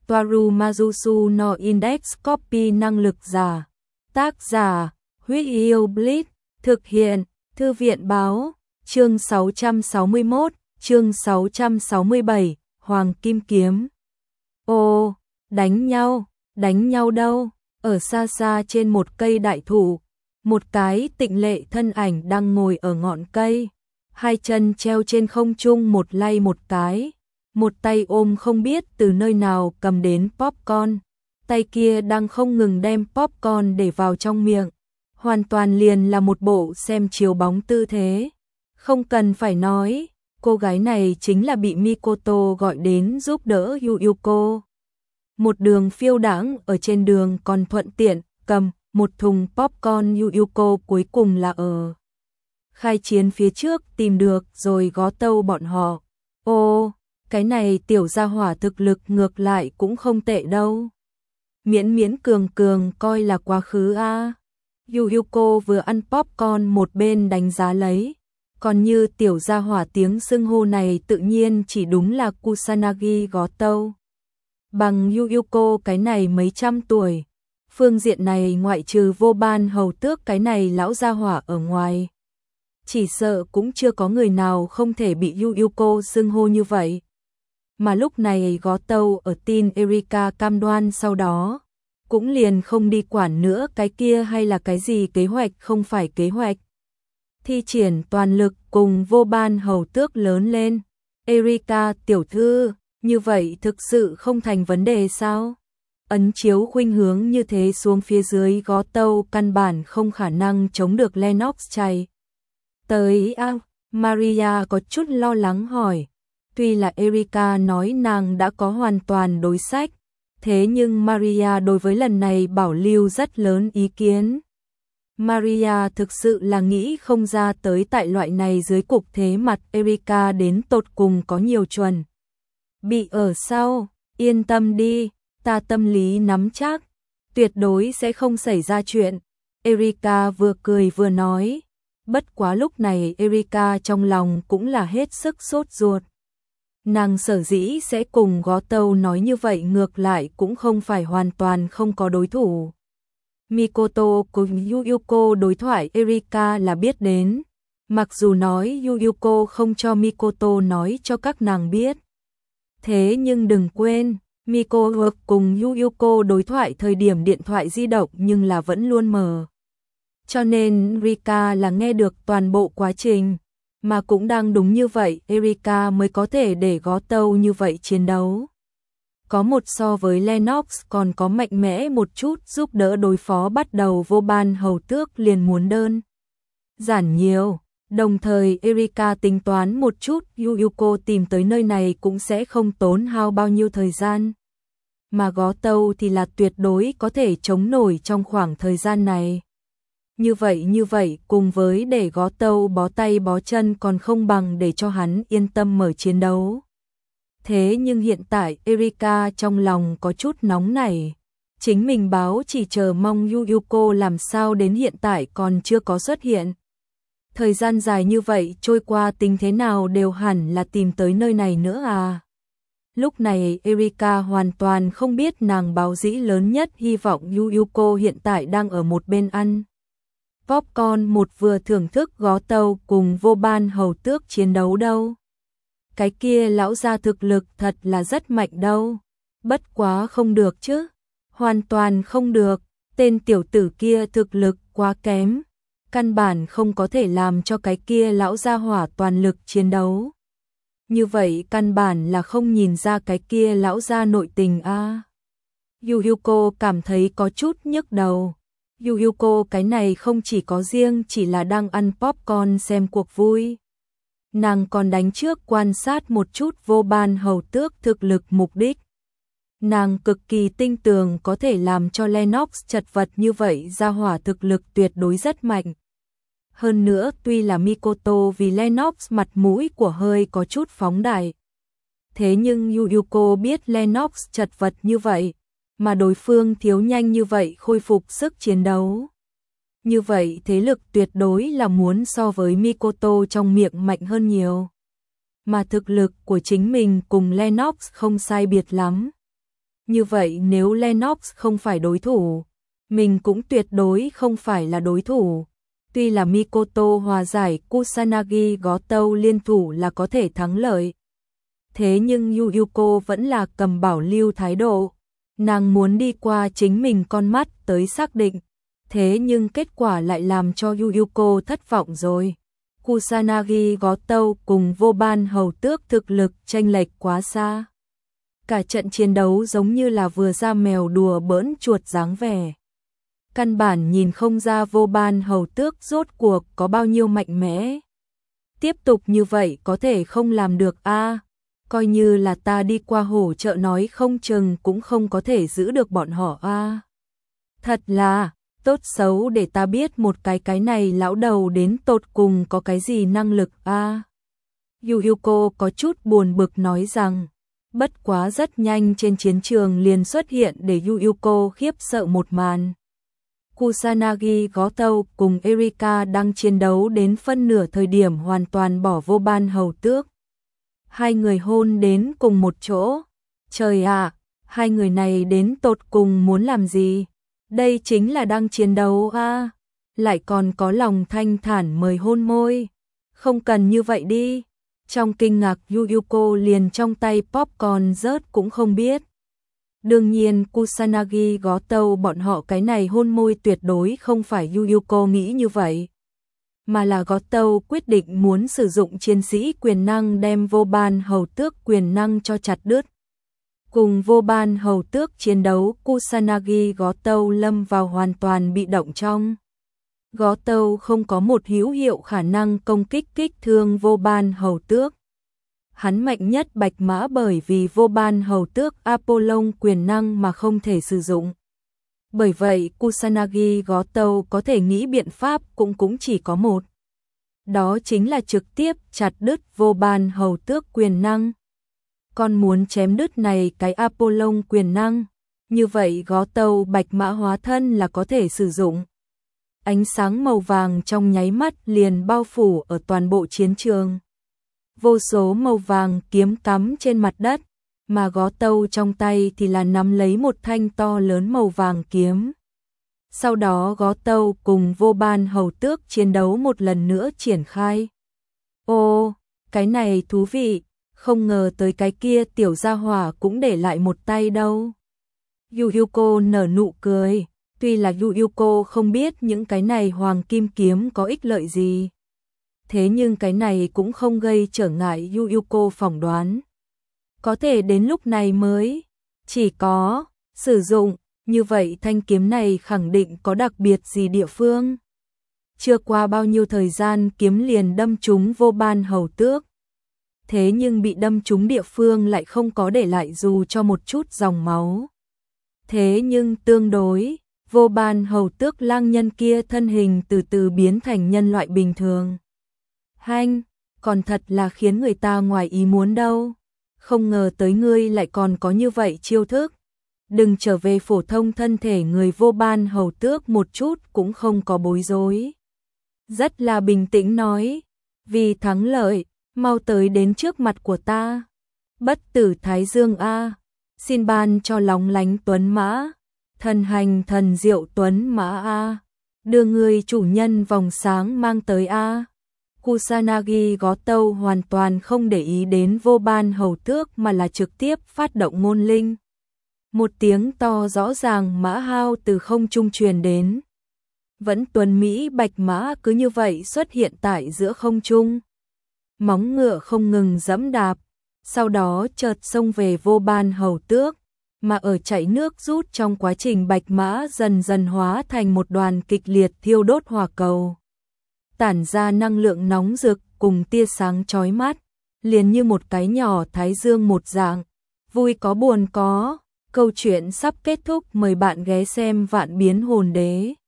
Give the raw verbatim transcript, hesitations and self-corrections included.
Toaru Majusu no Index Copy năng lực giả. Tác giả, Huyết Yêu Blitz, thực hiện, Thư viện báo, chương sáu trăm sáu mươi mốt, chương sáu trăm sáu mươi bảy, Hoàng Kim Kiếm. Ô, đánh nhau, đánh nhau đâu? Ở xa xa trên một cây đại thụ, một cái tịnh lệ thân ảnh đang ngồi ở ngọn cây, hai chân treo trên không trung một lay một cái, một tay ôm không biết từ nơi nào cầm đến popcorn, tay kia đang không ngừng đem popcorn để vào trong miệng, hoàn toàn liền là một bộ xem chiếu bóng tư thế. Không cần phải nói, cô gái này chính là bị Mikoto gọi đến giúp đỡ Yu Yuko. Một đường phiêu đãng ở trên đường còn thuận tiện cầm một thùng popcorn. Yu Yuko cuối cùng là ở khai chiến phía trước tìm được rồi gó tâu bọn họ. Ô, cái này tiểu gia hỏa thực lực ngược lại cũng không tệ đâu. Miễn miễn cường cường coi là quá khứ a. À. Yu Yuko vừa ăn popcorn một bên đánh giá lấy. Còn như tiểu gia hỏa tiếng xưng hô này tự nhiên chỉ đúng là Kusanagi gó tâu. Bằng Yu Yuko cái này mấy trăm tuổi. Phương diện này ngoại trừ vô ban hầu tước cái này lão gia hỏa ở ngoài. Chỉ sợ cũng chưa có người nào không thể bị Yu Yuko xưng hô như vậy. Mà lúc này gó tâu ở tin Erika cam đoan sau đó. Cũng liền không đi quản nữa cái kia hay là cái gì kế hoạch không phải kế hoạch. Thi triển toàn lực cùng vô ban hầu tước lớn lên. Erika tiểu thư, như vậy thực sự không thành vấn đề sao? Ấn chiếu khuynh hướng như thế xuống phía dưới gó tâu căn bản không khả năng chống được Lennox chạy. Tới a, Maria có chút lo lắng hỏi. Tuy là Erika nói nàng đã có hoàn toàn đối sách, thế nhưng Maria đối với lần này bảo lưu rất lớn ý kiến. Maria thực sự là nghĩ không ra tới tại loại này dưới cục thế mặt Erika đến tột cùng có nhiều chuẩn. Bị ở sau, yên tâm đi, ta tâm lý nắm chắc, tuyệt đối sẽ không xảy ra chuyện. Erika vừa cười vừa nói, bất quá lúc này Erika trong lòng cũng là hết sức sốt ruột. Nàng sở dĩ sẽ cùng gó tâu nói như vậy ngược lại cũng không phải hoàn toàn không có đối thủ. Mikoto cùng Yu Yuko đối thoại Erika là biết đến, mặc dù nói Yu Yuko không cho Mikoto nói cho các nàng biết. Thế nhưng đừng quên, Mikoto cùng Yu Yuko đối thoại thời điểm điện thoại di động nhưng là vẫn luôn mở. Cho nên Erika là nghe được toàn bộ quá trình, mà cũng đang đúng như vậy Erika mới có thể để gó tâu như vậy chiến đấu. Có một so với Lennox còn có mạnh mẽ một chút giúp đỡ đối phó bắt đầu vô ban hầu tước liền muốn đơn giản nhiều. Đồng thời Erika tính toán một chút Yu Yuko tìm tới nơi này cũng sẽ không tốn hao bao nhiêu thời gian. Mà gó tâu thì là tuyệt đối có thể chống nổi trong khoảng thời gian này. Như vậy như vậy cùng với để gó tâu bó tay bó chân còn không bằng để cho hắn yên tâm mở chiến đấu. Thế nhưng hiện tại Erika trong lòng có chút nóng nảy. Chính mình báo chỉ chờ mong Yu Yuko làm sao đến hiện tại còn chưa có xuất hiện. Thời gian dài như vậy trôi qua tính thế nào đều hẳn là tìm tới nơi này nữa à. Lúc này Erika hoàn toàn không biết nàng báo dĩ lớn nhất hy vọng Yu Yuko hiện tại đang ở một bên ăn popcorn một vừa thưởng thức gó tâu cùng vô ban hầu tước chiến đấu đâu. Cái kia lão gia thực lực thật là rất mạnh đâu. Bất quá không được chứ. Hoàn toàn không được. Tên tiểu tử kia thực lực quá kém. Căn bản không có thể làm cho cái kia lão gia hỏa toàn lực chiến đấu. Như vậy căn bản là không nhìn ra cái kia lão gia nội tình a. À. Yu Yuko cảm thấy có chút nhức đầu. Yu Yuko cái này không chỉ có riêng chỉ là đang ăn popcorn xem cuộc vui. Nàng còn đánh trước quan sát một chút vô ban hầu tước thực lực mục đích. Nàng cực kỳ tinh tường có thể làm cho Lennox chật vật như vậy gia hỏa thực lực tuyệt đối rất mạnh. Hơn nữa tuy là Mikoto vì Lennox mặt mũi của hơi có chút phóng đại. Thế nhưng Yu Yuko biết Lennox chật vật như vậy, mà đối phương thiếu nhanh như vậy khôi phục sức chiến đấu. Như vậy thế lực tuyệt đối là muốn so với Mikoto trong miệng mạnh hơn nhiều. Mà thực lực của chính mình cùng Lennox không sai biệt lắm. Như vậy nếu Lennox không phải đối thủ, mình cũng tuyệt đối không phải là đối thủ. Tuy là Mikoto hòa giải Kusanagi Gotou liên thủ là có thể thắng lợi. Thế nhưng Yu Yuko vẫn là cầm bảo lưu thái độ. Nàng muốn đi qua chính mình con mắt tới xác định. Thế nhưng kết quả lại làm cho Yu Yuko thất vọng rồi. Kusanagi Gotou cùng Vô Ban Hầu Tước thực lực chênh lệch quá xa. Cả trận chiến đấu giống như là vừa ra mèo đùa bỡn chuột dáng vẻ. Căn bản nhìn không ra Vô Ban Hầu Tước rốt cuộc có bao nhiêu mạnh mẽ. Tiếp tục như vậy có thể không làm được a à, coi như là ta đi qua hỗ trợ nói không chừng cũng không có thể giữ được bọn họ a à. Thật là, tốt xấu để ta biết một cái cái này lão đầu đến tột cùng có cái gì năng lực a à. Yu Yuko có chút buồn bực nói rằng, bất quá rất nhanh trên chiến trường liền xuất hiện để Yu Yuko khiếp sợ một màn. Kusanagi Gotou cùng Erika đang chiến đấu đến phân nửa thời điểm hoàn toàn bỏ Vô Ban Hầu Tước. Hai người hôn đến cùng một chỗ. Trời ạ, à, hai người này đến tột cùng muốn làm gì? Đây chính là đang chiến đấu a, à, lại còn có lòng thanh thản mời hôn môi. Không cần như vậy đi. Trong kinh ngạc Yu Yuko liền trong tay popcorn rớt cũng không biết. Đương nhiên Kusanagi Gotou bọn họ cái này hôn môi tuyệt đối không phải Yu Yuko nghĩ như vậy. Mà là Gotou quyết định muốn sử dụng chiến sĩ quyền năng đem Vô Ban Hầu Tước quyền năng cho chặt đứt. Cùng Vô Ban Hầu Tước chiến đấu Kusanagi Gotou lâm vào hoàn toàn bị động trong. Gotou không có một hữu hiệu khả năng công kích kích thương Vô Ban Hầu Tước. Hắn mạnh nhất bạch mã bởi vì Vô Ban Hầu Tước Apollon quyền năng mà không thể sử dụng. Bởi vậy Kusanagi Gotou có thể nghĩ biện pháp cũng cũng chỉ có một. Đó chính là trực tiếp chặt đứt Vô Ban Hầu Tước quyền năng. Còn muốn chém đứt này cái Apollon quyền năng, như vậy Gotou bạch mã hóa thân là có thể sử dụng. Ánh sáng màu vàng trong nháy mắt liền bao phủ ở toàn bộ chiến trường. Vô số màu vàng kiếm cắm trên mặt đất, mà Gotou trong tay thì là nắm lấy một thanh to lớn màu vàng kiếm. Sau đó Gotou cùng Vô Ban Hầu Tước chiến đấu một lần nữa triển khai. Ô, cái này thú vị, không ngờ tới cái kia tiểu gia hỏa cũng để lại một tay đâu. Yu Yuko nở nụ cười, tuy là Yu Yuko không biết những cái này hoàng kim kiếm có ích lợi gì. Thế nhưng cái này cũng không gây trở ngại Yu Yuko phỏng đoán. Có thể đến lúc này mới chỉ có sử dụng, như vậy thanh kiếm này khẳng định có đặc biệt gì địa phương. Chưa qua bao nhiêu thời gian kiếm liền đâm trúng Vô Ban Hầu Tước. Thế nhưng bị đâm trúng địa phương lại không có để lại dù cho một chút dòng máu. Thế nhưng tương đối, Vô Ban Hầu Tước lang nhân kia thân hình từ từ biến thành nhân loại bình thường. Hanh, còn thật là khiến người ta ngoài ý muốn đâu. Không ngờ tới ngươi lại còn có như vậy chiêu thức. Đừng trở về phổ thông thân thể người Vô Ban Hầu Tước một chút cũng không có bối rối. Rất là bình tĩnh nói, vì thắng lợi, mau tới đến trước mặt của ta. Bất tử Thái Dương A, xin ban cho lóng lánh tuấn mã, thần hành thần diệu tuấn mã A, đưa người chủ nhân vòng sáng mang tới A. Kusanagi Gotou hoàn toàn không để ý đến Vô Ban Hầu Tước mà là trực tiếp phát động môn linh. Một tiếng to rõ ràng mã hao từ không trung truyền đến. Vẫn tuấn Mỹ bạch mã cứ như vậy xuất hiện tại giữa không trung. Móng ngựa không ngừng giẫm đạp, sau đó chợt xông về Vô Ban Hầu Tước, mà ở chạy nước rút trong quá trình bạch mã dần dần hóa thành một đoàn kịch liệt thiêu đốt hỏa cầu. Tản ra năng lượng nóng rực cùng tia sáng chói mắt, liền như một cái nhỏ thái dương một dạng, vui có buồn có. Câu chuyện sắp kết thúc, mời bạn ghé xem Vạn Biến Hồn Đế.